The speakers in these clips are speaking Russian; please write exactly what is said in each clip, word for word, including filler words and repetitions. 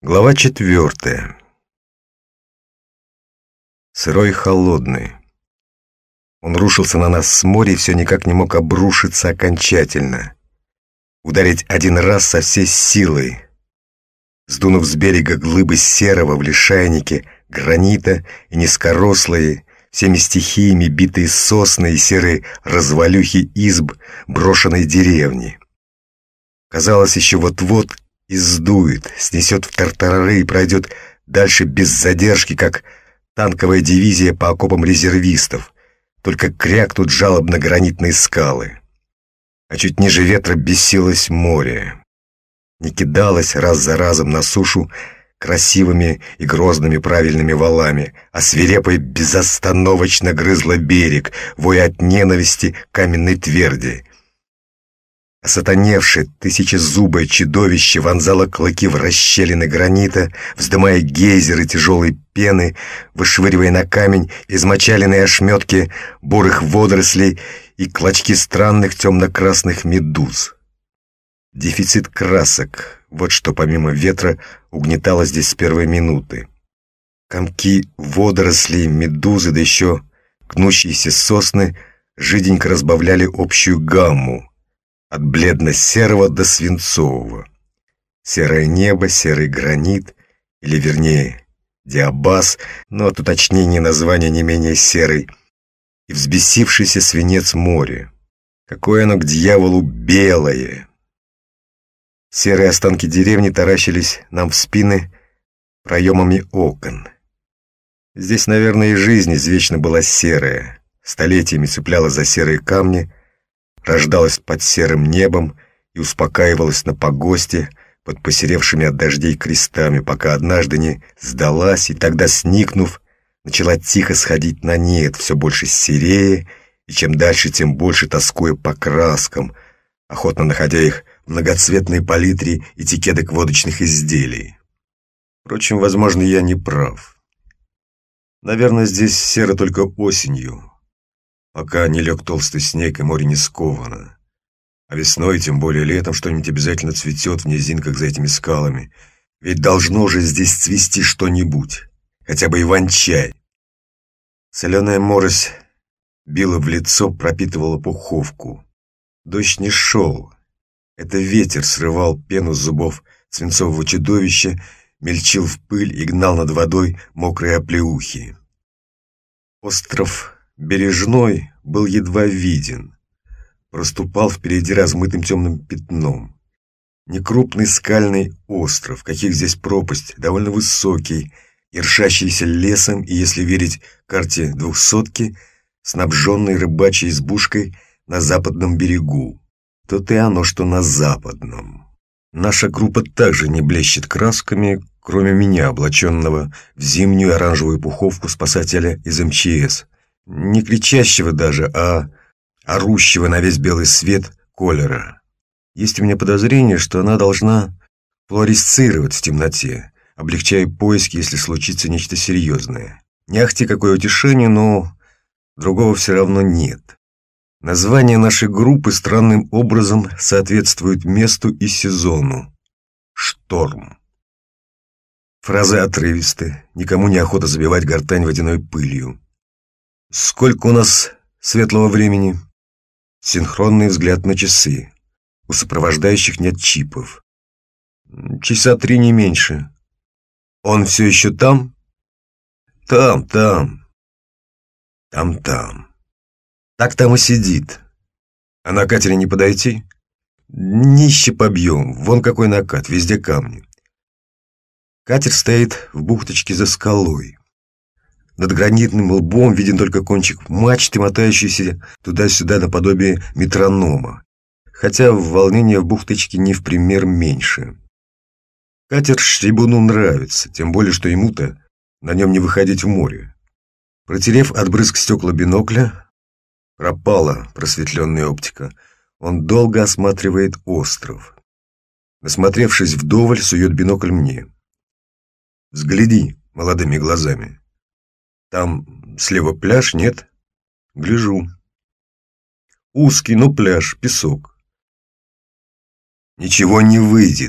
Глава четвертая. Сырой и холодный. Он рушился на нас с моря и все никак не мог обрушиться окончательно. Ударить один раз со всей силой. Сдунув с берега глыбы серого в лишайнике, гранита и низкорослые, всеми стихиями битые сосны и серые развалюхи изб брошенной деревни. Казалось, еще вот-вот и сдует, снесет в тартарары и пройдет дальше без задержки, как танковая дивизия по окопам резервистов, только крякнут жалобно гранитные скалы. А чуть ниже ветра бесилось море. Не кидалось раз за разом на сушу красивыми и грозными правильными валами, а свирепо и безостановочно грызло берег, воя от ненависти каменной тверди. Осатаневшее тысячезубое чудовище вонзало клыки в расщелины гранита, вздымая гейзеры тяжелой пены, вышвыривая на камень измочаленные ошметки бурых водорослей и клочки странных темно-красных медуз. Дефицит красок — вот что помимо ветра угнетало здесь с первой минуты. Комки водорослей, медузы, да еще гнущиеся сосны жиденько разбавляли общую гамму, от бледно-серого до свинцового. Серое небо, серый гранит, или вернее диабаз, но от уточнения названия не менее серый, и взбесившийся свинец моря. Какое оно к дьяволу белое! Серые останки деревни таращились нам в спины проемами окон. Здесь, наверное, и жизнь извечно была серая, столетиями цепляла за серые камни, рождалась под серым небом и успокаивалась на погосте под посеревшими от дождей крестами, пока однажды не сдалась и тогда, сникнув, начала тихо сходить на нет, все больше серее, и чем дальше, тем больше тоскуя по краскам, охотно находя их в многоцветной палитре этикеток водочных изделий. Впрочем, возможно, я не прав. Наверное, здесь серо только осенью, пока не лег толстый снег и море не сковано. А весной, тем более летом, что-нибудь обязательно цветет в низинках за этими скалами. Ведь должно же здесь цвести что-нибудь, хотя бы иван-чай. Соленая морось била в лицо, пропитывала пуховку. Дождь не шел. Это ветер срывал пену с зубов свинцового чудовища, мельчил в пыль и гнал над водой мокрые оплеухи. Остров Бережной был едва виден, проступал впереди размытым темным пятном. Некрупный скальный остров, каких здесь пропасть, довольно высокий, ершащийся лесом и, если верить карте двухсотки, снабженный рыбачьей избушкой на западном берегу. То-то и оно, что на западном. Наша группа также не блещет красками, кроме меня, облаченного в зимнюю оранжевую пуховку спасателя из эм че эс. Не кричащего даже, а орущего на весь белый свет колера. Есть у меня подозрение, что она должна флуоресцировать в темноте, облегчая поиски, если случится нечто серьезное. Не ахти какое утешение, но другого все равно нет. Название нашей группы странным образом соответствует месту и сезону. Шторм. Фразы отрывисты, никому не охота забивать гортань водяной пылью. «Сколько у нас светлого времени?» Синхронный взгляд на часы. У сопровождающих нет чипов. «Часа три, не меньше». «Он все еще там?» «Там, там. Там-там. Так там и сидит. А на катере не подойти?» «Нище побьем. Вон какой накат, везде камни». Катер стоит в бухточке за скалой. Над гранитным лбом виден только кончик мачты, мотающийся туда-сюда наподобие метронома, хотя волнение в бухточке не в пример меньше. Катер Штрибуну нравится, тем более, что ему-то на нем не выходить в море. Протерев от брызг стекла бинокля, пропала просветленная оптика, он долго осматривает остров. Насмотревшись вдоволь, сует бинокль мне. «Взгляди молодыми глазами. Там слева пляж, нет?» «Гляжу. Узкий, но пляж, песок». «Ничего не выйдет.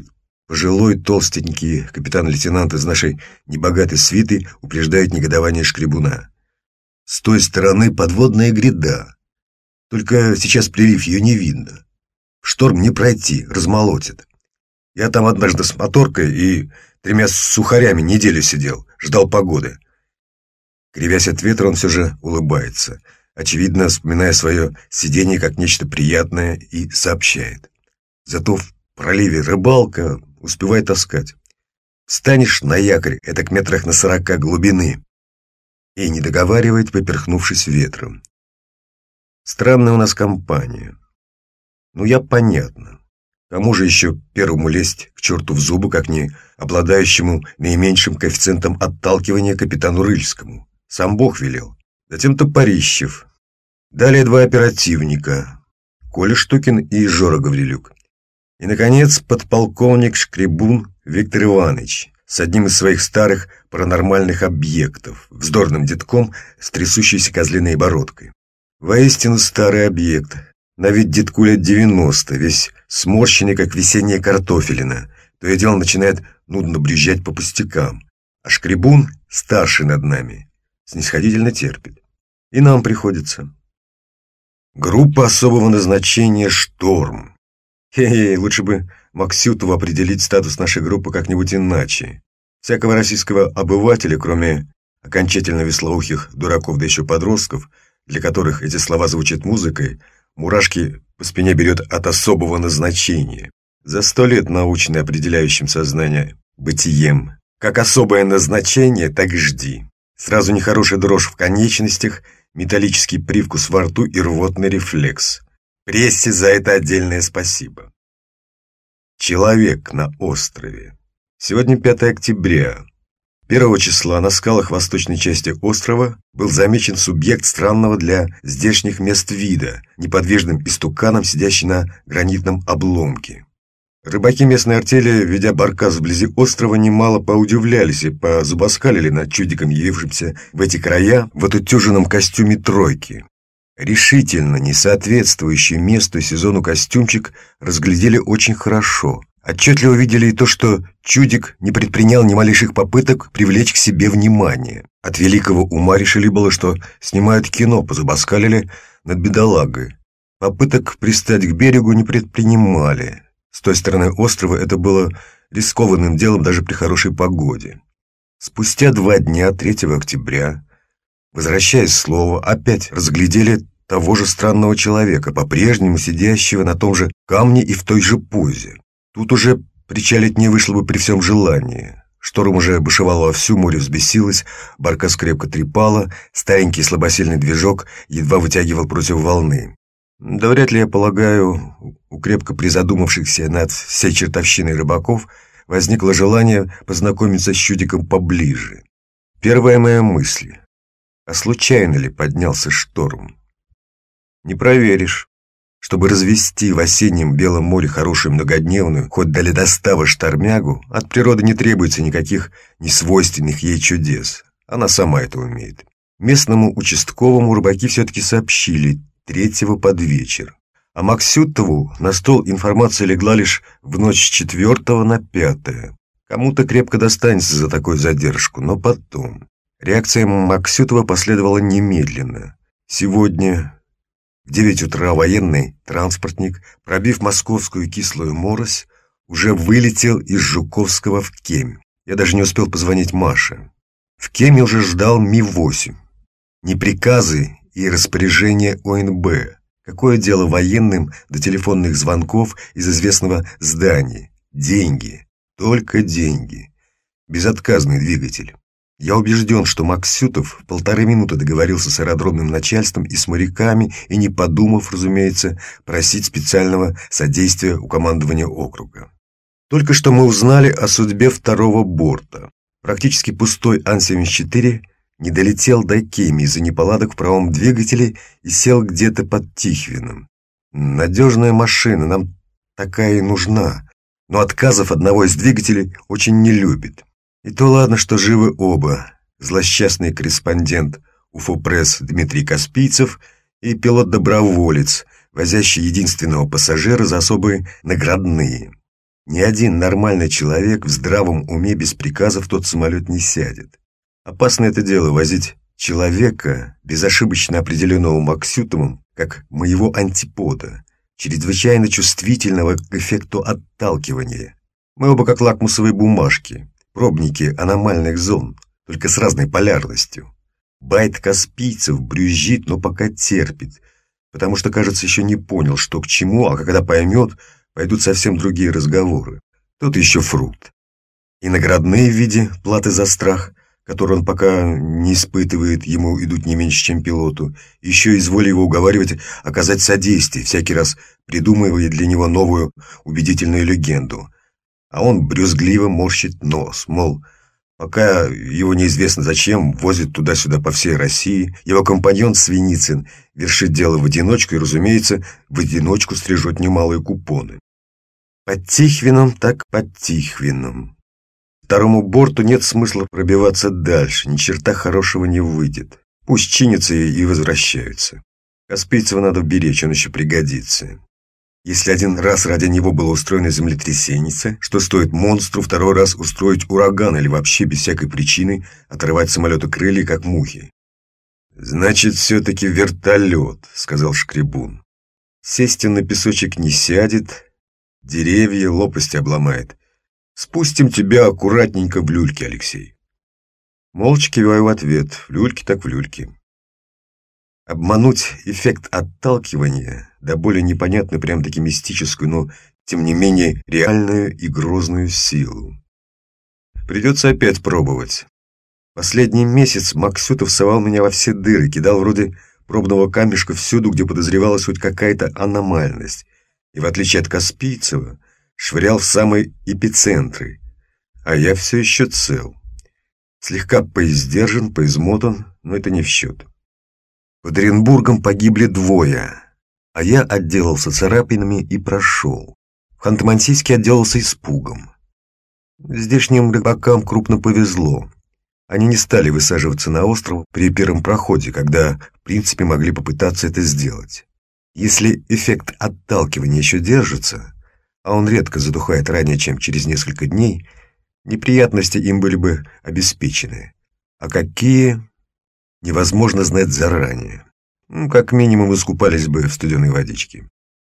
Пожилой, толстенький капитан-лейтенант из нашей небогатой свиты упреждает негодование Шкребуна. С той стороны подводная гряда. Только сейчас прилив ее не видно. В шторм не пройти, размолотит. Я там однажды с моторкой и тремя сухарями неделю сидел, ждал погоды. Кривясь от ветра, он все же улыбается, очевидно, вспоминая свое сидение как нечто приятное, и сообщает. Зато в проливе рыбалка успевай таскать. Встанешь на якорь, это к метрах на сорока глубины. И не договаривает, поперхнувшись ветром. Странная у нас компания. Ну, я понятно. Кому же еще первому лезть к черту в зубы, как не обладающему наименьшим коэффициентом отталкивания капитану Рыльскому? Сам Бог велел. Затем Топорищев. Далее два оперативника. Коля Штукин и Жора Гаврилюк. И, наконец, подполковник Шкребун Виктор Иванович с одним из своих старых паранормальных объектов, вздорным детком с трясущейся козлиной бородкой. Воистину старый объект. На вид детку лет девяносто, весь сморщенный, как весенняя картофелина. То и дело начинает нудно брюзжать по пустякам. А Шкребун, старший над нами, снисходительно терпит. И нам приходится. Группа особого назначения «Шторм». Хе-хе, лучше бы Максютову определить статус нашей группы как-нибудь иначе. Всякого российского обывателя, кроме окончательно веслоухих дураков, да еще подростков, для которых эти слова звучат музыкой, мурашки по спине берет от особого назначения. За сто лет научно определяющим сознание бытием. Как особое назначение, так и жди. Сразу нехорошая дрожь в конечностях, металлический привкус во рту и рвотный рефлекс. Прессе за это отдельное спасибо. Человек на острове. Сегодня пятое октября. Первого числа на скалах восточной части острова был замечен субъект странного для здешних мест вида, неподвижным истуканом, сидящий на гранитном обломке. Рыбаки местной артели, ведя баркас вблизи острова, немало поудивлялись и позубоскалили над чудиком, явившимся в эти края в отутюженном костюме тройки. Решительно не соответствующий месту и сезону костюмчик разглядели очень хорошо. Отчетливо видели и то, что чудик не предпринял ни малейших попыток привлечь к себе внимание. От великого ума решили было, что снимают кино, позубоскалили над бедолагой. Попыток пристать к берегу не предпринимали. С той стороны острова это было рискованным делом даже при хорошей погоде. Спустя два дня, третьего октября, возвращаясь слово, опять разглядели того же странного человека, по-прежнему сидящего на том же камне и в той же позе. Тут уже причалить не вышло бы при всем желании. Шторм уже бушевало вовсю, море взбесилось, баркас крепко трепало, старенький слабосильный движок едва вытягивал против волны. Да вряд ли, я полагаю, у крепко призадумавшихся над всей чертовщиной рыбаков возникло желание познакомиться с чудиком поближе. Первая моя мысль: а случайно ли поднялся шторм? Не проверишь. Чтобы развести в осеннем Белом море хорошую многодневную, хоть до ледостава штормягу, от природы не требуется никаких несвойственных ей чудес. Она сама это умеет. Местному участковому рыбаки все-таки сообщили третьего под вечер. А Максютову на стол информация легла лишь в ночь с четвертого на пятое. Кому-то крепко достанется за такую задержку, но потом. Реакция Максютова последовала немедленно. Сегодня в девять утра военный транспортник, пробив московскую кислую морось, уже вылетел из Жуковского в Кемь. Я даже не успел позвонить Маше. В Кеме уже ждал Ми восемь. Не приказы и распоряжения О Н Б. Какое дело военным до телефонных звонков из известного здания? Деньги. Только деньги. Безотказный двигатель. Я убежден, что Максютов в полторы минуты договорился с аэродромным начальством и с моряками, и не подумав, разумеется, просить специального содействия у командования округа. Только что мы узнали о судьбе второго борта. Практически пустой Ан семьдесят четыре не долетел до Кеми из-за неполадок в правом двигателе и сел где-то под Тихвином. Надежная машина, нам такая и нужна, но отказов одного из двигателей очень не любит. И то ладно, что живы оба. Злосчастный корреспондент Уфопресс Дмитрий Каспийцев и пилот-доброволец, возящий единственного пассажира за особые наградные. Ни один нормальный человек в здравом уме без приказа в тот самолет не сядет. Опасно это дело — возить человека, безошибочно определенного Максютовым, как моего антипода, чрезвычайно чувствительного к эффекту отталкивания. Мы оба как лакмусовые бумажки, пробники аномальных зон, только с разной полярностью. Байт Каспийцев брюзжит, но пока терпит, потому что, кажется, еще не понял, что к чему, а когда поймет, пойдут совсем другие разговоры. Тот еще фрукт. И наградные в виде платы за страх, который он пока не испытывает, ему идут не меньше, чем пилоту, еще изволь его уговаривать оказать содействие, всякий раз придумывая для него новую убедительную легенду. А он брюзгливо морщит нос, мол, пока его неизвестно зачем возят туда-сюда по всей России, его компаньон Свиницын вершит дело в одиночку и, разумеется, в одиночку стрижет немалые купоны. Под Тихвином так под Тихвином. Второму борту нет смысла пробиваться дальше, ни черта хорошего не выйдет. Пусть чинятся и возвращаются. Каспийцева надо беречь, он еще пригодится. Если один раз ради него было устроено землетрясение, что стоит монстру второй раз устроить ураган или вообще без всякой причины отрывать самолету крылья, как мухи? «Значит, все-таки вертолет», — сказал Шкребун. «Сесть он на песочек не сядет, деревья, лопасти обломает. Спустим тебя аккуратненько в люльки, Алексей». Молча киваю в ответ, в люльки так в люльки. Обмануть эффект отталкивания, да более непонятную, прям-таки мистическую, но, тем не менее, реальную и грозную силу. Придется опять пробовать. Последний месяц Максютов совал меня во все дыры, кидал вроде пробного камешка всюду, где подозревалась хоть какая-то аномальность, и, в отличие от Каспийцева, швырял в самые эпицентры, а я все еще цел. Слегка поиздержан, поизмотан, но это не в счет. Под Оренбургом погибли двое, а я отделался царапинами и прошел. В Ханты-Мансийске отделался испугом. Здешним рыбакам крупно повезло. Они не стали высаживаться на остров при первом проходе, когда, в принципе, могли попытаться это сделать. Если эффект отталкивания еще держится, а он редко затухает ранее, чем через несколько дней, неприятности им были бы обеспечены. А какие, невозможно знать заранее. Ну, как минимум, искупались бы в студеной водичке.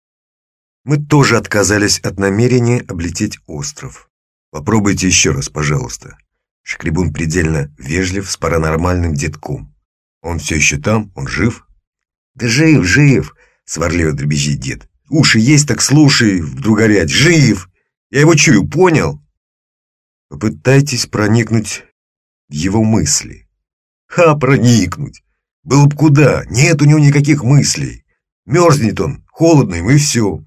Мы тоже отказались от намерения облететь остров. Попробуйте еще раз, пожалуйста. Шкребун предельно вежлив с паранормальным детком. Он все еще там? Он жив? Да жив, жив, сварливо дребезжит дед. Уши есть, так слушай, вдруг горять. Жив! Я его чую, понял? Попытайтесь проникнуть в его мысли. Ха, проникнуть! Было бы куда, нет у него никаких мыслей. Мерзнет он, холодно ему и все.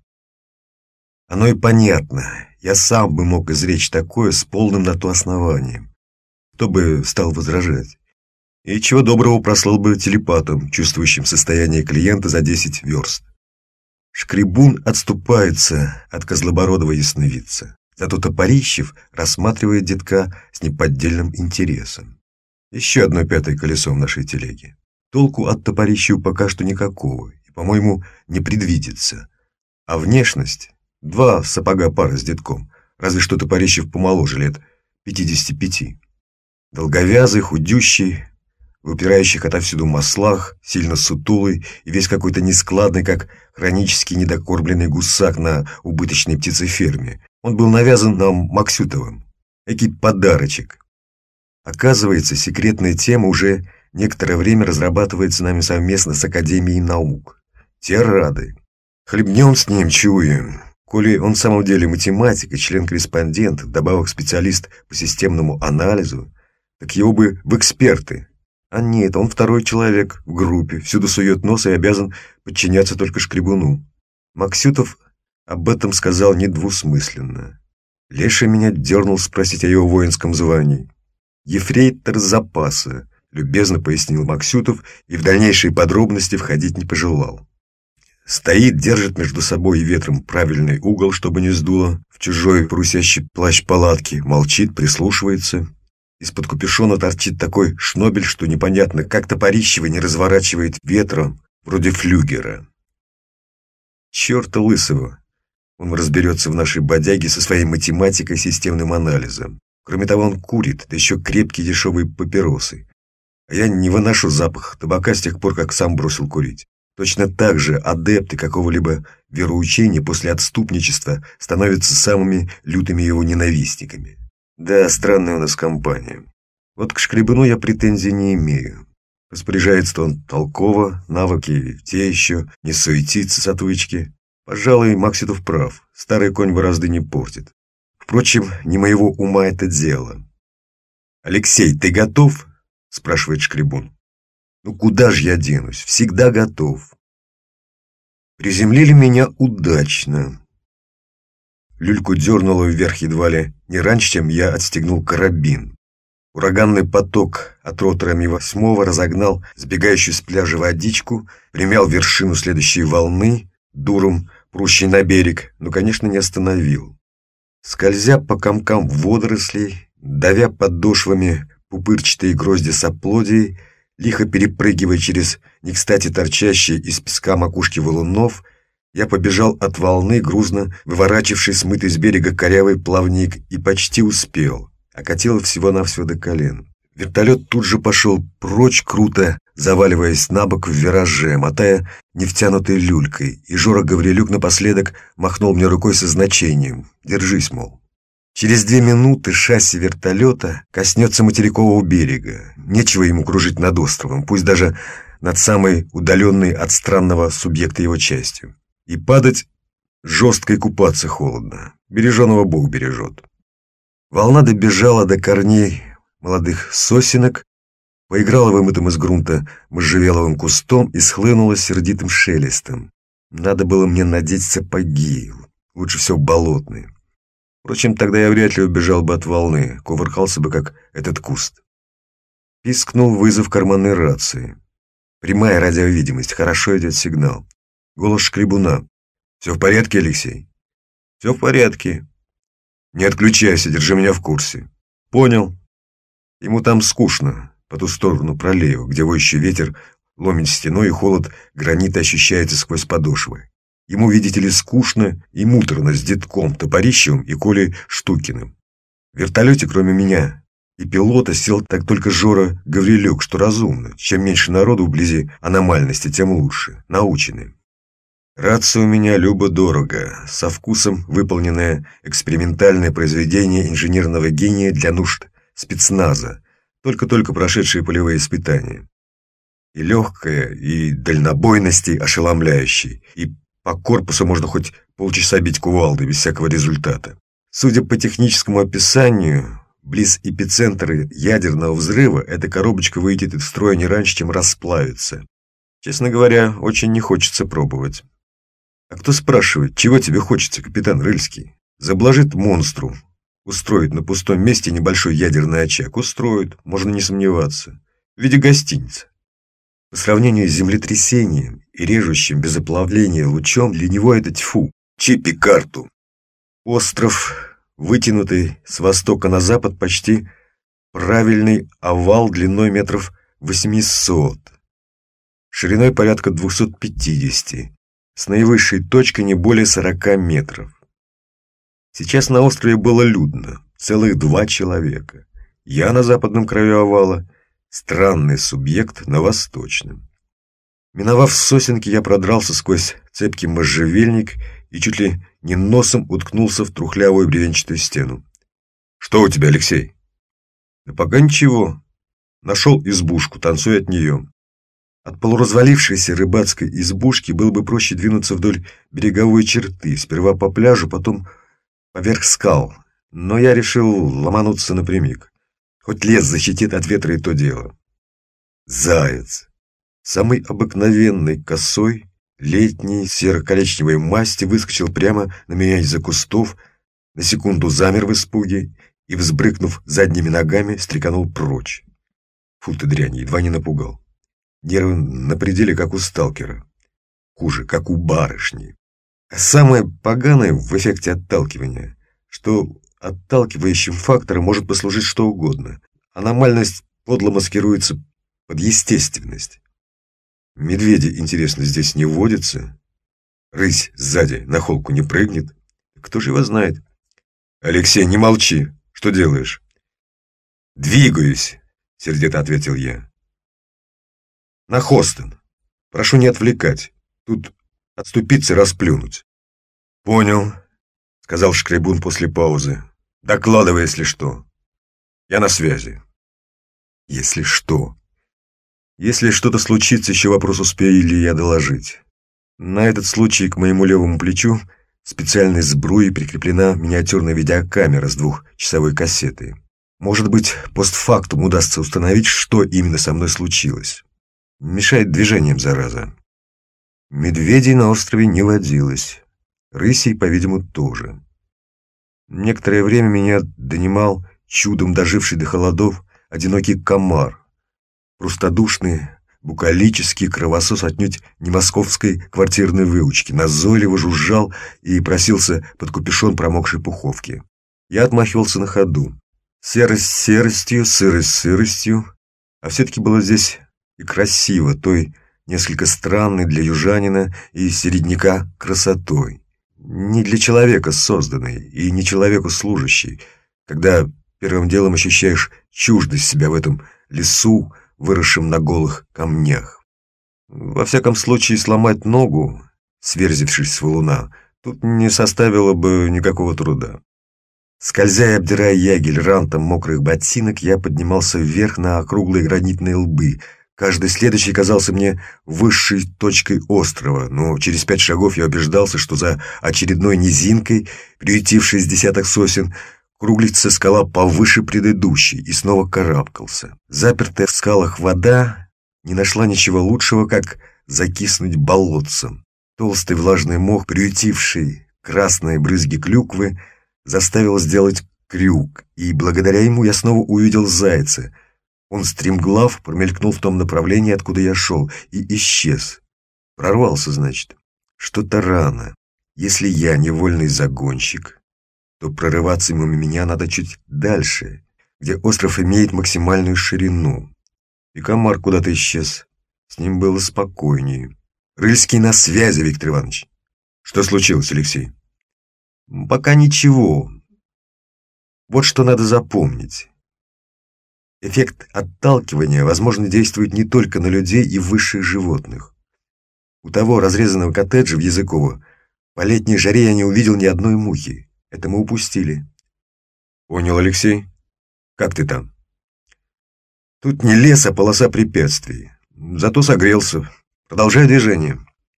Оно и понятно. Я сам бы мог изречь такое с полным на то основанием. Кто бы стал возражать? И чего доброго прослал бы телепатом, чувствующим состояние клиента за десять верст. Шкребун отступается от козлобородого ясновидца. Зато Топорищев рассматривает детка с неподдельным интересом. Еще одно пятое колесо в нашей телеге. Толку от Топорищева пока что никакого, и, по-моему, не предвидится. А внешность? Два сапога пара с детком, разве что Топорищев помоложе, лет пятидесяти пяти. Долговязый, худющий, в выпирающих отовсюду маслах, сильно сутулый и весь какой-то нескладный, как хронически недокормленный гусак на убыточной птицеферме. Он был навязан нам Максютовым. Экий подарочек. Оказывается, секретная тема уже некоторое время разрабатывается нами совместно с Академией наук. Те рады. Хлебнем с ним, чуем. Коли он в самом деле математик и член-корреспондент, вдобавок специалист по системному анализу, так его бы в эксперты. А нет, он второй человек в группе, всюду сует нос и обязан подчиняться только Шкребуну. Максютов об этом сказал недвусмысленно. Леша меня дернул спросить о его воинском звании. «Ефрейтор запаса», — любезно пояснил Максютов и в дальнейшие подробности входить не пожелал. Стоит, держит между собой и ветром правильный угол, чтобы не сдуло, в чужой прусящий плащ палатки, молчит, прислушивается. Из-под капюшона торчит такой шнобель, что непонятно, как Топорищева не разворачивает ветром, вроде флюгера. Черта лысого! Он разберется в нашей бодяге со своей математикой и системным анализом. Кроме того, он курит, да еще крепкие дешевые папиросы. А я не выношу запах табака с тех пор, как сам бросил курить. Точно так же адепты какого-либо вероучения после отступничества становятся самыми лютыми его ненавистниками. Да, странная у нас компания. Вот к Шкребуну я претензий не имею. Распоряжается он толково, навыки те еще, не суетится с отвычки. Пожалуй, Макситов прав, старый конь борозды не портит. Впрочем, не моего ума это дело. «Алексей, ты готов?» — спрашивает Шкребун. «Ну куда же я денусь? Всегда готов». Приземлили меня удачно. Люльку дернуло вверх едва ли не раньше, чем я отстегнул карабин. Ураганный поток от ротора Ми восьмого разогнал сбегающую с пляжа водичку, примял вершину следующей волны, дуром прущей на берег, но, конечно, не остановил. Скользя по комкам водорослей, давя подошвами пупырчатые грозди соплодий, лихо перепрыгивая через не кстати торчащие из песка макушки валунов, я побежал от волны, грузно выворачивший смытый с берега корявый плавник, и почти успел. Окатило всего-навсего до колен. Вертолет тут же пошел прочь, круто заваливаясь на бок в вираже, мотая невтянутой люлькой, и Жора Гаврилюк напоследок махнул мне рукой со значением «Держись, мол». Через две минуты шасси вертолета коснется материкового берега. Нечего ему кружить над островом, пусть даже над самой удаленной от странного субъекта его частью. И падать жестко и купаться холодно. Береженого Бог бережет. Волна добежала до корней молодых сосенок, поиграла вымытым из грунта можжевеловым кустом и схлынула сердитым шелестом. Надо было мне надеть сапоги, лучше всего болотные. Впрочем, тогда я вряд ли убежал бы от волны, кувыркался бы, как этот куст. Пискнул вызов карманной рации. Прямая радиовидимость, хорошо идет сигнал. Голос Шкребуна. «Все в порядке, Алексей?» «Все в порядке». «Не отключайся, держи меня в курсе». «Понял». Ему там скучно, по ту сторону пролива, где воющий ветер ломит стеной, и холод гранита ощущается сквозь подошвы. Ему, видите ли, скучно и муторно с детком Топорищевым и Колей Штукиным. В вертолете, кроме меня и пилота, сел так только Жора Гаврилюк, что разумно. Чем меньше народу вблизи аномальности, тем лучше. Научены. Рация у меня любо-дорого, со вкусом выполненное экспериментальное произведение инженерного гения для нужд спецназа, только-только прошедшие полевые испытания. И легкая, и дальнобойности ошеломляющей, и по корпусу можно хоть полчаса бить кувалдой без всякого результата. Судя по техническому описанию, близ эпицентра ядерного взрыва эта коробочка выйдет из строя не раньше, чем расплавится. Честно говоря, очень не хочется пробовать. А кто спрашивает, чего тебе хочется, капитан Рыльский? Заблажит монстру. Устроит на пустом месте небольшой ядерный очаг. Устроит, можно не сомневаться. В виде гостиницы. По сравнению с землетрясением и режущим без оплавления лучом, для него это тьфу, чипи карту. Остров, вытянутый с востока на запад, почти правильный овал длиной метров восемьсот, шириной порядка двухсот пятидесяти, с наивысшей точкой не более сорока метров. Сейчас на острове было людно, целых два человека. Я на западном краю овала, странный субъект на восточном. Миновав сосенки, я продрался сквозь цепкий можжевельник и чуть ли не носом уткнулся в трухлявую бревенчатую стену. «Что у тебя, Алексей?» «Да пока ничего. Нашел избушку, танцуй от нее». От полуразвалившейся рыбацкой избушки было бы проще двинуться вдоль береговой черты, сперва по пляжу, потом поверх скал, но я решил ломануться напрямик. Хоть лес защитит от ветра, и то дело. Заяц. Самый обыкновенный, косой, летний, серо-коричневой масти выскочил прямо на меня из-за кустов, на секунду замер в испуге и, взбрыкнув задними ногами, стреканул прочь. Фу ты дрянь, едва не напугал. Нервы на пределе, как у сталкера. Хуже, как у барышни. А самое поганое в эффекте отталкивания, что отталкивающим фактором может послужить что угодно. Аномальность подло маскируется под естественность. Медведи, интересно, здесь не водятся? Рысь сзади на холку не прыгнет? кто же его знает? Алексей, не молчи. Что делаешь? Двигаюсь, сердито ответил я. На Хостон. Прошу не отвлекать. Тут отступиться, расплюнуть. Понял, сказал Шкребун после паузы. Докладывай, если что. Я на связи. Если что. Если что-то случится, еще вопрос, успею ли я доложить. На этот случай к моему левому плечу специальной сбруей прикреплена миниатюрная видеокамера с двухчасовой кассетой. Может быть, постфактум удастся установить, что именно со мной случилось. Мешает движением, зараза. Медведей на острове не водилось. Рысей, по-видимому, тоже. Некоторое время меня донимал чудом доживший до холодов одинокий комар. Простодушный, букалический кровосос отнюдь не московской квартирной выучки, назойливо жужжал и просился под капюшон промокшей пуховки. Я отмахивался на ходу. Серость серостью, сырость сыростью, а все-таки было здесь и красиво, той несколько странной для южанина и середняка красотой. Не для человека созданной и не человеку служащей, когда первым делом ощущаешь чуждость себя в этом лесу, выросшем на голых камнях. Во всяком случае, сломать ногу, сверзившись с валуна, тут не составило бы никакого труда. Скользя и обдирая ягель рантом мокрых ботинок, я поднимался вверх на округлые гранитные лбы. Каждый следующий казался мне высшей точкой острова, но через пять шагов я убеждался, что за очередной низинкой, приютившей с десяток сосен, круглится скала повыше предыдущей, и снова карабкался. Запертая в скалах вода не нашла ничего лучшего, как закиснуть болотцем. Толстый влажный мох, приютивший красные брызги клюквы, заставил сделать крюк, и благодаря ему я снова увидел зайца. Он стремглав промелькнул в том направлении, откуда я шел, и исчез. Прорвался, значит. Что-то рано. Если я невольный загонщик, то прорываться мимо меня надо чуть дальше, где остров имеет максимальную ширину. И комар куда-то исчез. С ним было спокойнее. Рыльский на связи, Виктор Иванович. Что случилось, Алексей? Пока ничего. Вот что надо запомнить. Эффект отталкивания, возможно, действует не только на людей и высших животных. У того разрезанного коттеджа в Языково по летней жаре я не увидел ни одной мухи. Это мы упустили. Понял, Алексей. Как ты там? Тут не лес, а полоса препятствий. Зато согрелся. Продолжай движение.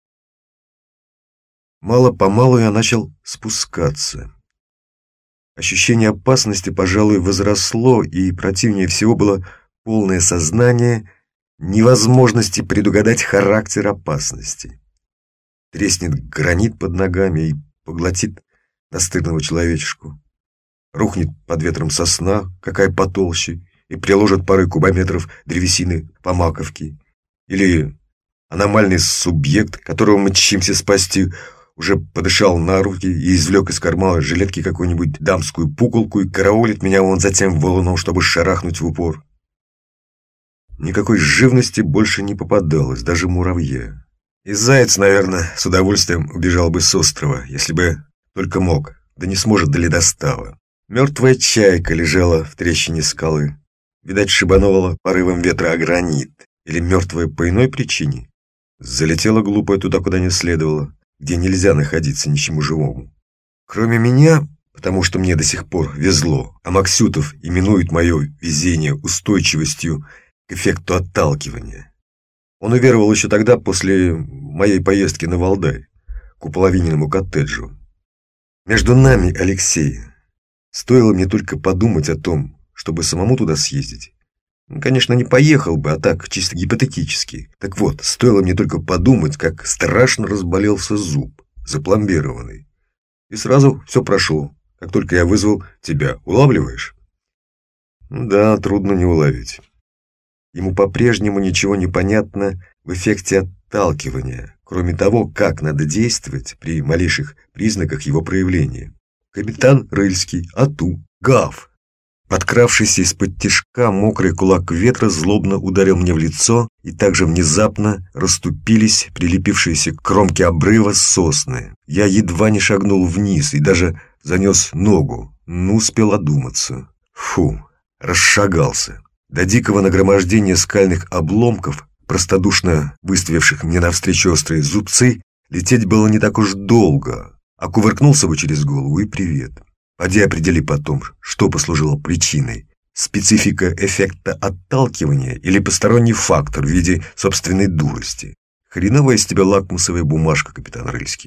Мало-помалу я начал спускаться. Ощущение опасности, пожалуй, возросло, и противнее всего было полное сознание невозможности предугадать характер опасности. Треснет гранит под ногами и поглотит настырного человечешку. Рухнет под ветром сосна, какая потолще, и приложит парой кубометров древесины по маковке. Или аномальный субъект, которого мы чтимся спасти, уже подышал на руки и извлек из кармана жилетки какую-нибудь дамскую пуколку и караулит меня вон за тем валуном, чтобы шарахнуть в упор. Никакой живности больше не попадалось, даже муравья. И заяц, наверное, с удовольствием убежал бы с острова, если бы только мог, да не сможет до ледостава. Мертвая чайка лежала в трещине скалы. Видать, шибанула порывом ветра о гранит. Или мертвая по иной причине. Залетела глупая туда, куда не следовало, где нельзя находиться ничему живому. Кроме меня, потому что мне до сих пор везло, а Максютов именует мое везение устойчивостью к эффекту отталкивания. Он уверовал еще тогда, после моей поездки на Валдай, к уполовиненному коттеджу. Между нами, Алексей, стоило мне только подумать о том, чтобы самому туда съездить. Конечно, не поехал бы, а так, чисто гипотетически. Так вот, стоило мне только подумать, как страшно разболелся зуб, запломбированный. И сразу все прошло, как только я вызвал тебя. Улавливаешь? Да, трудно не уловить. Ему по-прежнему ничего не понятно в эффекте отталкивания, кроме того, как надо действовать при малейших признаках его проявления. Капитан Рыльский, ату, гав. Подкравшийся из-под тишка мокрый кулак ветра злобно ударил мне в лицо, и также внезапно расступились прилепившиеся к кромке обрыва сосны. Я едва не шагнул вниз и даже занес ногу, но успел одуматься. Фу, расшагался. До дикого нагромождения скальных обломков, простодушно выставивших мне навстречу острые зубцы, лететь было не так уж долго, а кувыркнулся бы через голову и привет. Поди определи потом, что послужило причиной. Специфика эффекта отталкивания или посторонний фактор в виде собственной дурости. Хреновая из тебя лакмусовая бумажка, капитан Рыльский.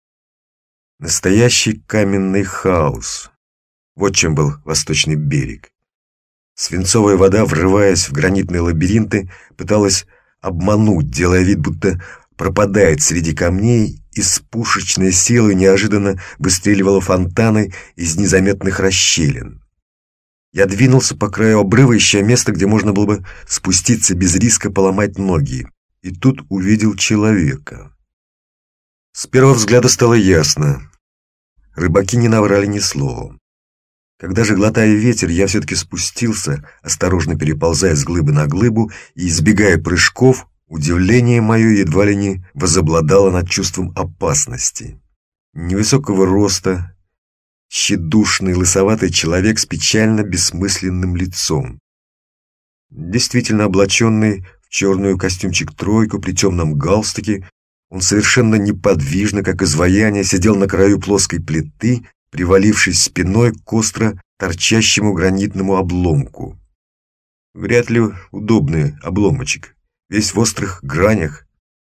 Настоящий каменный хаос. Вот чем был восточный берег. Свинцовая вода, врываясь в гранитные лабиринты, пыталась обмануть, делая вид, будто пропадает среди камней, и с пушечной силой неожиданно выстреливала фонтаны из незаметных расщелин. Я двинулся по краю обрыва, ища место, где можно было бы спуститься без риска поломать ноги, и тут увидел человека. С первого взгляда стало ясно. Рыбаки не наврали ни словом. Когда же, глотая ветер, я все-таки спустился, осторожно переползая с глыбы на глыбу и избегая прыжков, удивление мое едва ли не возобладало над чувством опасности. Невысокого роста, тщедушный лысоватый человек с печально бессмысленным лицом. Действительно облаченный в черную костюмчик-тройку при темном галстуке, он совершенно неподвижно, как изваяние, сидел на краю плоской плиты, привалившись спиной к остро торчащему гранитному обломку. Вряд ли удобный обломочек, весь в острых гранях.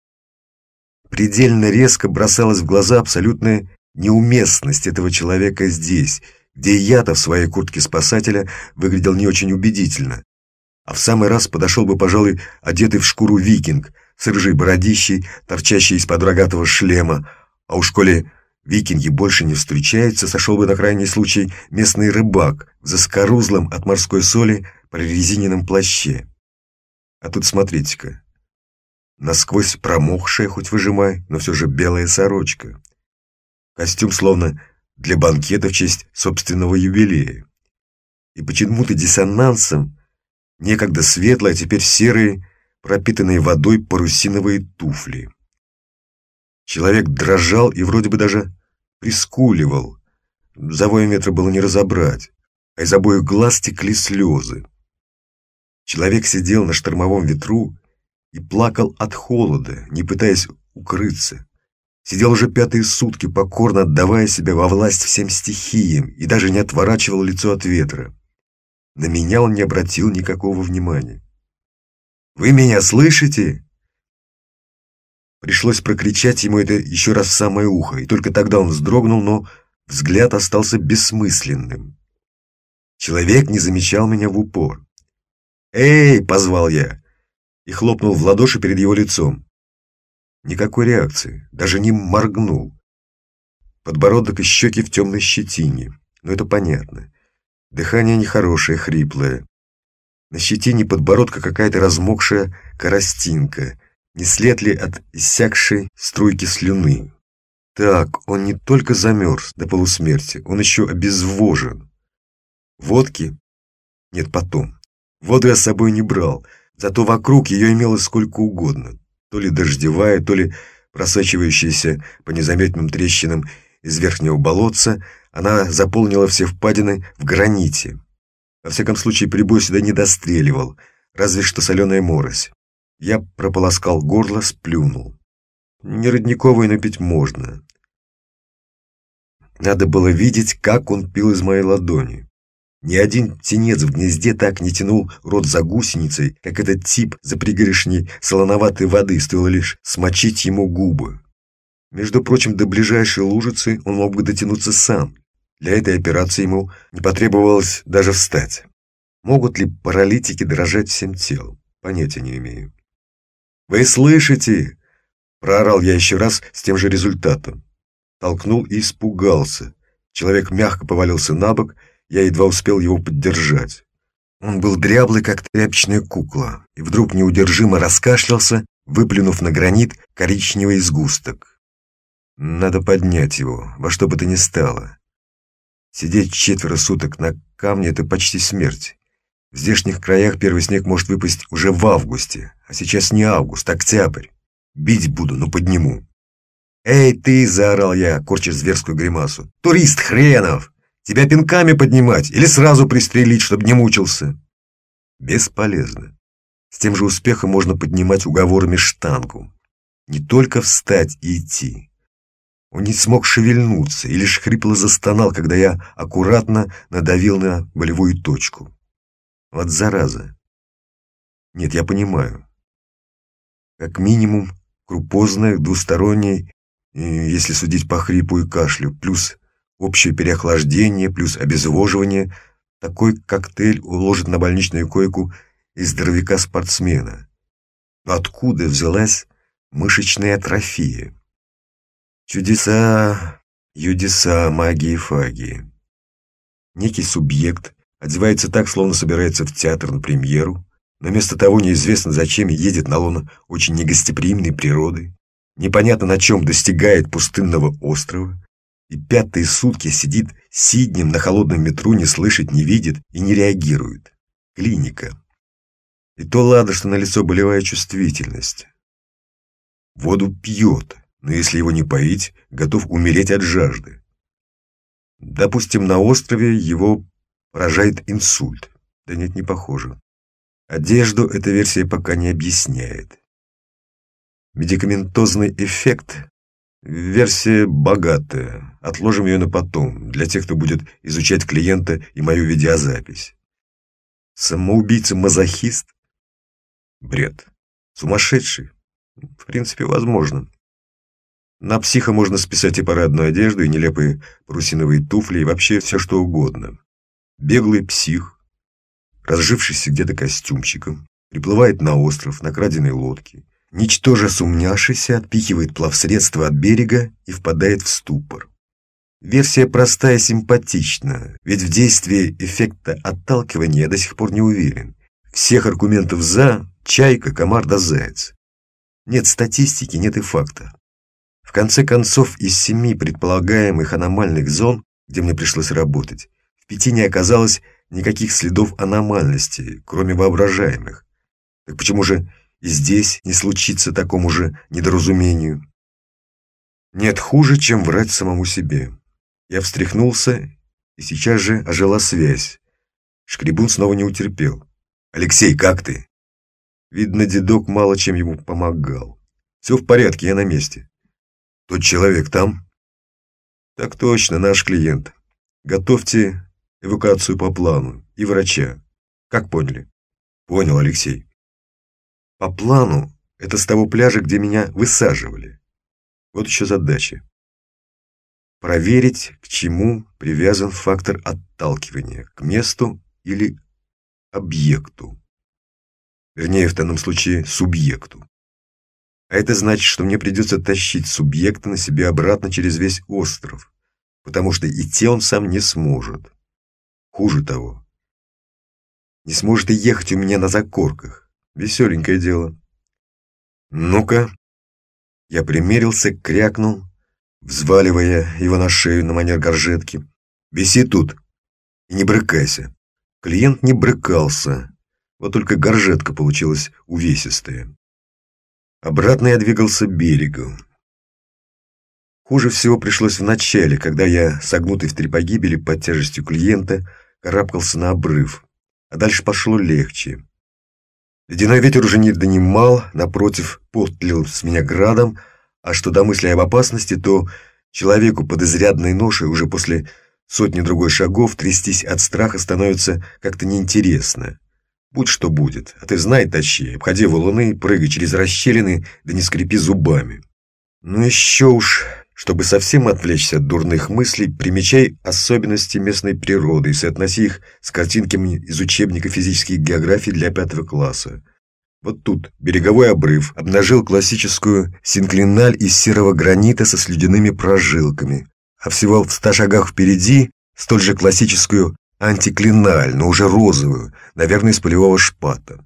Предельно резко бросалась в глаза абсолютная неуместность этого человека здесь, где я-то в своей куртке спасателя выглядел не очень убедительно, а в самый раз подошел бы, пожалуй, одетый в шкуру викинг, с рыжей бородищей, торчащей из-под рогатого шлема, а уж коли викинги больше не встречаются, сошел бы на крайний случай местный рыбак в заскорузлом от морской соли прорезиненном плаще. А тут смотрите-ка, насквозь промокшая, хоть выжимай, но все же белая сорочка. Костюм словно для банкета в честь собственного юбилея. И почему-то диссонансом некогда светлые, а теперь серые, пропитанные водой парусиновые туфли. Человек дрожал и вроде бы даже прискуливал. За воем ветра было не разобрать, а из обоих глаз текли слезы. Человек сидел на штормовом ветру и плакал от холода, не пытаясь укрыться. Сидел уже пятые сутки, покорно отдавая себя во власть всем стихиям, и даже не отворачивал лицо от ветра. На меня он не обратил никакого внимания. «Вы меня слышите?» Пришлось прокричать ему это еще раз в самое ухо, и только тогда он вздрогнул, но взгляд остался бессмысленным. Человек не замечал меня в упор. «Эй!» — позвал я и хлопнул в ладоши перед его лицом. Никакой реакции, даже не моргнул. Подбородок и щеки в темной щетине, но это понятно. Дыхание нехорошее, хриплое. На щетине подбородка какая-то размокшая коростинка. Не след ли от иссякшей струйки слюны? Так, он не только замерз до полусмерти, он еще обезвожен. Водки? Нет, потом. Воду я с собой не брал, зато вокруг ее имелось сколько угодно. То ли дождевая, то ли просачивающаяся по незаметным трещинам из верхнего болотца, она заполнила все впадины в граните. Во всяком случае, прибой сюда не достреливал, разве что соленая морось. Я прополоскал горло, сплюнул. Не родниковый, но пить можно. Надо было видеть, как он пил из моей ладони. Ни один птенец в гнезде так не тянул рот за гусеницей, как этот тип за пригоршней солоноватой воды, стоило лишь смочить ему губы. Между прочим, до ближайшей лужицы он мог бы дотянуться сам. Для этой операции ему не потребовалось даже встать. Могут ли паралитики дрожать всем телом? Понятия не имею. «Вы слышите?» — проорал я еще раз с тем же результатом. Толкнул и испугался. Человек мягко повалился на бок, я едва успел его поддержать. Он был дряблый, как тряпичная кукла, и вдруг неудержимо раскашлялся, выплюнув на гранит коричневый сгусток. Надо поднять его, во что бы то ни стало. Сидеть четверо суток на камни — это почти смерть. В здешних краях первый снег может выпасть уже в августе, а сейчас не август, а октябрь. Бить буду, но подниму. «Эй, ты!» — заорал я, корча зверскую гримасу. «Турист хренов! Тебя пинками поднимать или сразу пристрелить, чтобы не мучился?» Бесполезно. С тем же успехом можно поднимать уговорами штангу. Не только встать и идти. Он не смог шевельнуться и лишь хрипло застонал, когда я аккуратно надавил на болевую точку. Вот зараза. Нет, я понимаю. Как минимум крупозное, двустороннее, если судить по хрипу и кашлю, плюс общее переохлаждение, плюс обезвоживание. Такой коктейль уложит на больничную койку из здоровяка-спортсмена. Но откуда взялась мышечная атрофия? Чудеса, юдеса, магии, фагии. Некий субъект одевается так, словно собирается в театр на премьеру, но вместо того неизвестно зачем едет на лоно очень негостеприимной природы, непонятно на чем достигает пустынного острова, и пятые сутки сидит сиднем на холодном ветру, не слышит, не видит и не реагирует. Клиника. И то ладно, что налицо болевая чувствительность. Воду пьет, но если его не поить, готов умереть от жажды. Допустим, на острове его поражает инсульт. Да нет, не похоже. Одежду эта версия пока не объясняет. Медикаментозный эффект. Версия богатая. Отложим ее на потом, для тех, кто будет изучать клиента и мою видеозапись. Самоубийца-мазохист? Бред. Сумасшедший? В принципе, возможно. На психа можно списать и парадную одежду, и нелепые парусиновые туфли, и вообще все что угодно. Беглый псих, разжившийся где-то костюмчиком, приплывает на остров на краденой лодке, ничтоже сумняшися, отпихивает плавсредство от берега и впадает в ступор. Версия простая и симпатична, ведь в действии эффекта отталкивания я до сих пор не уверен. Всех аргументов «за» — чайка, комар да заяц. Нет статистики, нет и факта. В конце концов, из семи предполагаемых аномальных зон, где мне пришлось работать, в пяти не оказалось никаких следов аномальности, кроме воображаемых. Так почему же и здесь не случится такому же недоразумению? Нет хуже, чем врать самому себе. Я встряхнулся, и сейчас же ожила связь. Шкребун снова не утерпел. «Алексей, как ты?» Видно, дедок мало чем ему помогал. «Все в порядке, я на месте». «Тот человек там?» «Так точно, наш клиент. Готовьте эвакуацию по плану и врача. Как поняли?» «Понял, Алексей». «По плану — это с того пляжа, где меня высаживали. Вот еще задача. Проверить, к чему привязан фактор отталкивания, к месту или объекту. Вернее, в данном случае, субъекту. А это значит, что мне придется тащить субъекта на себе обратно через весь остров, потому что идти он сам не сможет. Хуже того, не сможет и ехать у меня на закорках. Веселенькое дело. Ну-ка. Я примерился, крякнул, взваливая его на шею на манер горжетки. «Виси тут и не брыкайся». Клиент не брыкался, вот только горжетка получилась увесистая. Обратно я двигался берегом. Хуже всего пришлось в начале, когда я, согнутый в три погибели под тяжестью клиента, карабкался на обрыв, а дальше пошло легче. Ледяной ветер уже не донимал, напротив, пот лил с меня градом, а что до мысли об опасности, то человеку под изрядной ношей уже после сотни-другой шагов трястись от страха становится как-то неинтересно. Будь что будет, а ты знай, тащи, обходи валуны, прыгай через расщелины, да не скрипи зубами. Ну еще уж, чтобы совсем отвлечься от дурных мыслей, примечай особенности местной природы и соотноси их с картинками из учебника физической географии для пятого класса. Вот тут береговой обрыв обнажил классическую синклиналь из серого гранита со слюдяными прожилками, а всего в ста шагах впереди столь же классическую антиклиналь, но уже розовую, наверное, из полевого шпата.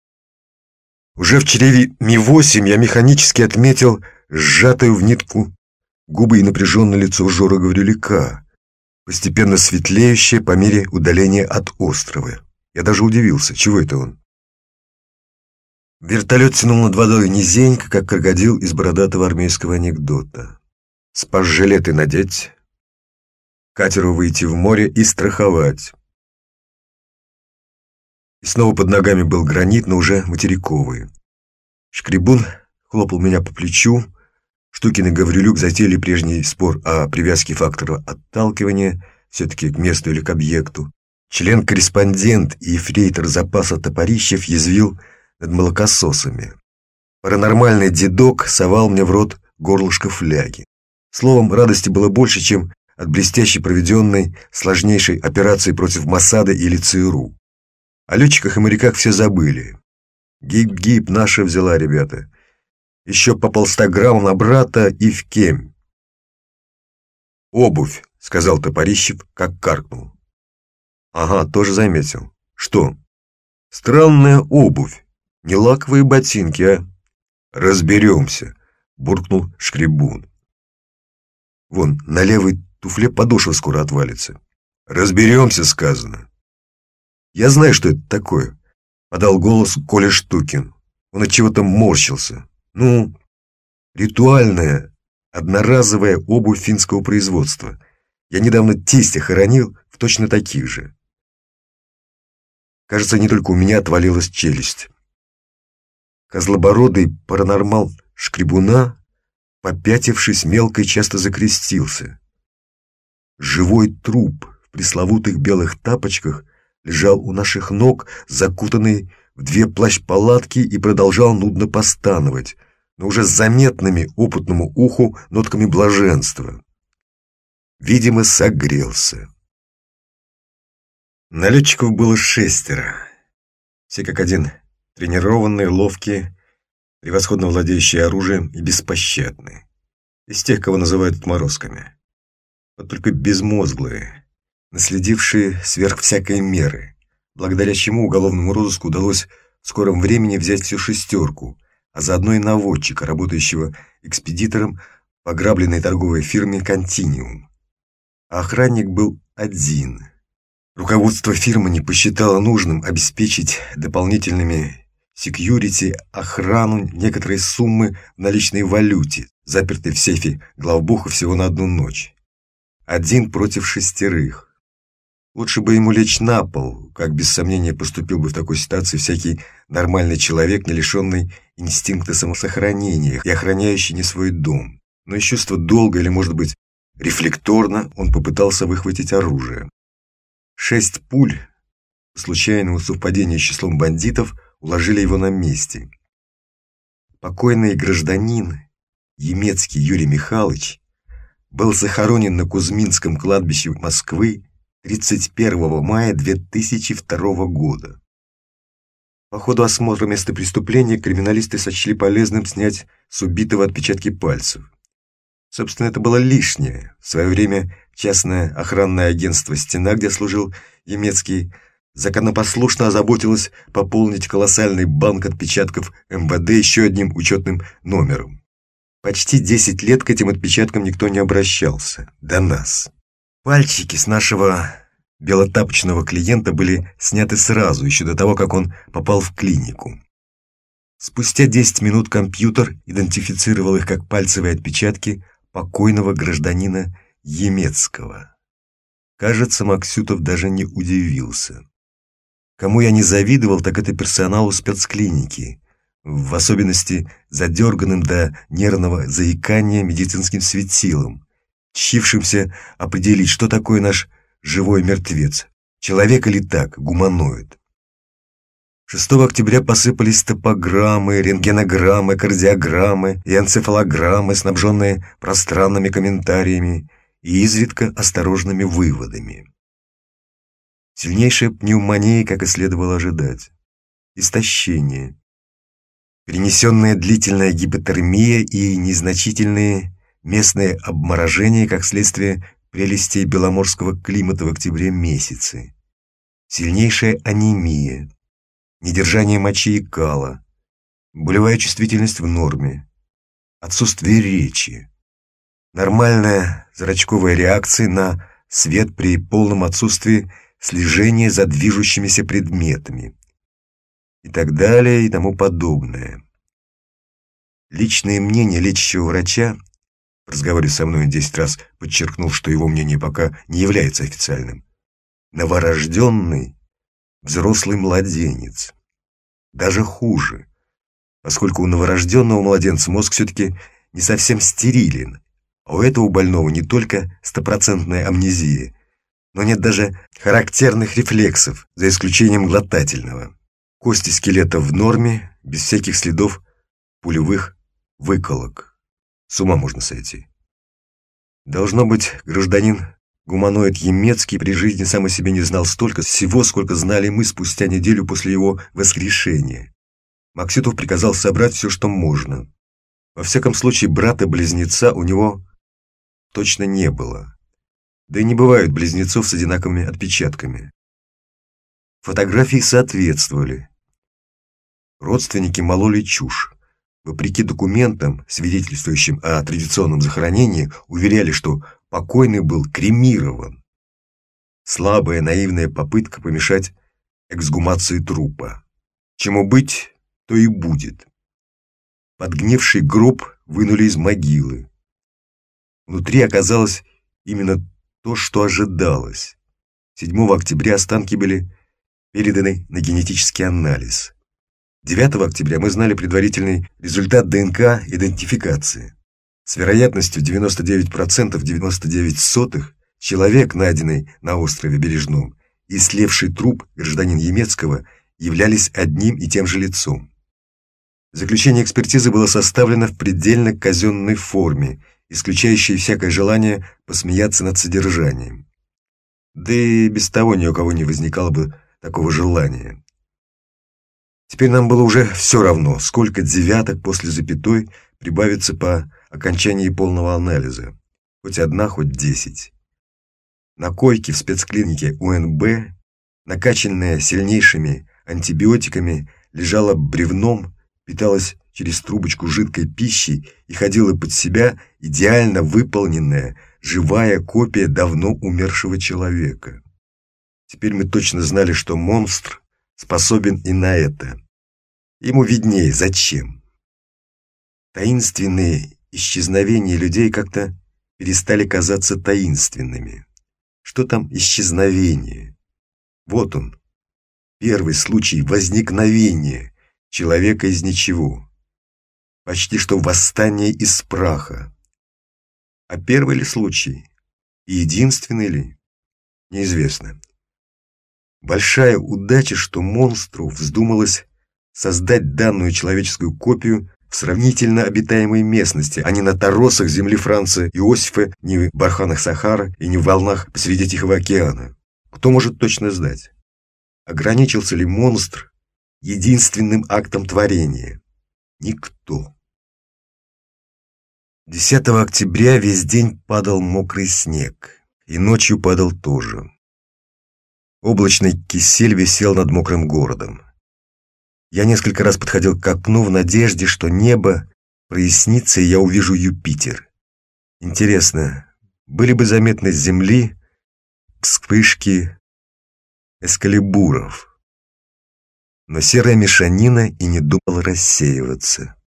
Уже в чреве Ми восемь я механически отметил сжатую в нитку губы и напряженное лицо Жора Гаврилюка. постепенно светлеющее по мере удаления от острова. Я даже удивился, чего это он? Вертолет тянул над водой низенько, как крокодил из бородатого армейского анекдота. Спас-жилеты надеть, катеру выйти в море и страховать. И снова под ногами был гранит, но уже материковый. Шкребун хлопал меня по плечу. Штукин и Гаврилюк затеяли прежний спор о привязке фактора отталкивания, все-таки к месту или к объекту. Член-корреспондент и ефрейтор запаса Топорищев язвил над молокососами. Паранормальный дедок совал мне в рот горлышко фляги. Словом, радости было больше, чем от блестяще проведенной сложнейшей операции против Моссада или ЦРУ. О летчиках и моряках все забыли. Гип-гип наша взяла, ребята. Еще по полста грамм на брата и в кемь. «Обувь», — сказал Топорищев, как каркнул. «Ага, тоже заметил. Что?» «Странная обувь. Не лаковые ботинки, а?» «Разберемся», — буркнул Шкребун. «Вон, на левой туфле подошва скоро отвалится». «Разберемся», — сказано. «Я знаю, что это такое», — подал голос Коля Штукин. Он от чего-то морщился. «Ну, ритуальная, одноразовая обувь финского производства. Я недавно тестя хоронил в точно таких же. Кажется, не только у меня отвалилась челюсть». Козлобородый паранормал Шкребуна, попятившись, мелко и часто закрестился. Живой труп в пресловутых белых тапочках лежал у наших ног, закутанный в две плащ-палатки, и продолжал нудно постановать, но уже с заметными опытному уху нотками блаженства. Видимо, согрелся. Налетчиков было шестеро. Все как один тренированные, ловкие, превосходно владеющие оружием и беспощадные. Из тех, кого называют отморозками. Вот только безмозглые, наследившие сверх всякой меры, благодаря чему уголовному розыску удалось в скором времени взять всю шестерку, а заодно и наводчика, работающего экспедитором в ограбленной торговой фирме «Континиум». А охранник был один. Руководство фирмы не посчитало нужным обеспечить дополнительными секьюрити охрану некоторой суммы в наличной валюте, запертой в сейфе главбуха всего на одну ночь. Один против шестерых. Лучше бы ему лечь на пол, как без сомнения поступил бы в такой ситуации всякий нормальный человек, не лишенный инстинкта самосохранения и охраняющий не свой дом. Но из чувства долга или, может быть, рефлекторно он попытался выхватить оружие. Шесть пуль, по случайному совпадению с числом бандитов, уложили его на месте. Покойный гражданин Емецкий Юрий Михайлович был захоронен на Кузьминском кладбище Москвы тридцать первого мая две тысячи второго года. По ходу осмотра места преступления криминалисты сочли полезным снять с убитого отпечатки пальцев. Собственно, это было лишнее. В свое время частное охранное агентство «Стена», где служил Емецкий, законопослушно озаботилось пополнить колоссальный банк отпечатков эм вэ дэ еще одним учетным номером. Почти десять лет к этим отпечаткам никто не обращался. До нас. Пальчики с нашего белотапочного клиента были сняты сразу, еще до того, как он попал в клинику. Спустя десять минут компьютер идентифицировал их как пальцевые отпечатки покойного гражданина Емецкого. Кажется, Максютов даже не удивился. Кому я не завидовал, так это персоналу спецклиники, в особенности задерганным до нервного заикания медицинским светилом, чившимся определить, что такое наш живой мертвец, человек или так, гуманоид. шестого октября посыпались топограммы, рентгенограммы, кардиограммы и энцефалограммы, снабженные пространными комментариями и изредка осторожными выводами. Сильнейшая пневмония, как и следовало ожидать. Истощение. Перенесенная длительная гипотермия и незначительные местные обморожения, как следствие прелестей беломорского климата в октябре месяце. Сильнейшая анемия. Недержание мочи и кала. Болевая чувствительность в норме. Отсутствие речи. Нормальная зрачковая реакция на свет при полном отсутствии слежения за движущимися предметами и так далее и тому подобное. Личное мнение лечащего врача, в разговоре со мной десять раз подчеркнул, что его мнение пока не является официальным, новорожденный взрослый младенец. Даже хуже, поскольку у новорожденного младенца мозг все-таки не совсем стерилен, а у этого больного не только стопроцентная амнезия, но нет даже характерных рефлексов, за исключением глотательного. Кости скелета в норме, без всяких следов пулевых выколок. С ума можно сойти. Должно быть, гражданин-гуманоид Емецкий при жизни сам о себе не знал столько всего, сколько знали мы спустя неделю после его воскрешения. Максютов приказал собрать все, что можно. Во всяком случае, брата-близнеца у него точно не было. Да и не бывают близнецов с одинаковыми отпечатками. Фотографии соответствовали. Родственники мололи чушь. Вопреки документам, свидетельствующим о традиционном захоронении, уверяли, что покойный был кремирован. Слабая наивная попытка помешать эксгумации трупа. Чему быть, то и будет. Подгнивший гроб вынули из могилы. Внутри оказалось именно то, что ожидалось. седьмого октября останки были переданы на генетический анализ. девятого октября мы знали предварительный результат ДНК-идентификации. С вероятностью девяносто девять процентов девяносто девять сотых человек, найденный на острове Бережном, и слевший труп гражданина Емецкого являлись одним и тем же лицом. Заключение экспертизы было составлено в предельно казенной форме, исключающей всякое желание посмеяться над содержанием. Да и без того ни у кого не возникало бы такого желания. Теперь нам было уже все равно, сколько девяток после запятой прибавится по окончании полного анализа. Хоть одна, хоть десять. На койке в спецклинике У Н Б, накачанная сильнейшими антибиотиками, лежала бревном, питалась через трубочку жидкой пищей и ходила под себя идеально выполненная, живая копия давно умершего человека. Теперь мы точно знали, что монстр способен и на это. Ему виднее, зачем. Таинственные исчезновения людей как-то перестали казаться таинственными. Что там исчезновение? Вот он, первый случай возникновения человека из ничего. Почти что восстание из праха. А первый ли случай? И единственный ли? Неизвестно. Большая удача, что монстру вздумалось создать данную человеческую копию в сравнительно обитаемой местности, а не на торосах земли Франца Иосифа, не в барханах Сахары и не в волнах посреди Тихого океана. Кто может точно знать? Ограничился ли монстр единственным актом творения? Никто. десятого октября весь день падал мокрый снег, и ночью падал тоже. Облачный кисель висел над мокрым городом. Я несколько раз подходил к окну в надежде, что небо прояснится, и я увижу Юпитер. Интересно, были бы заметны с Земли вспышки эскалибуров? Но серая мешанина и не думала рассеиваться.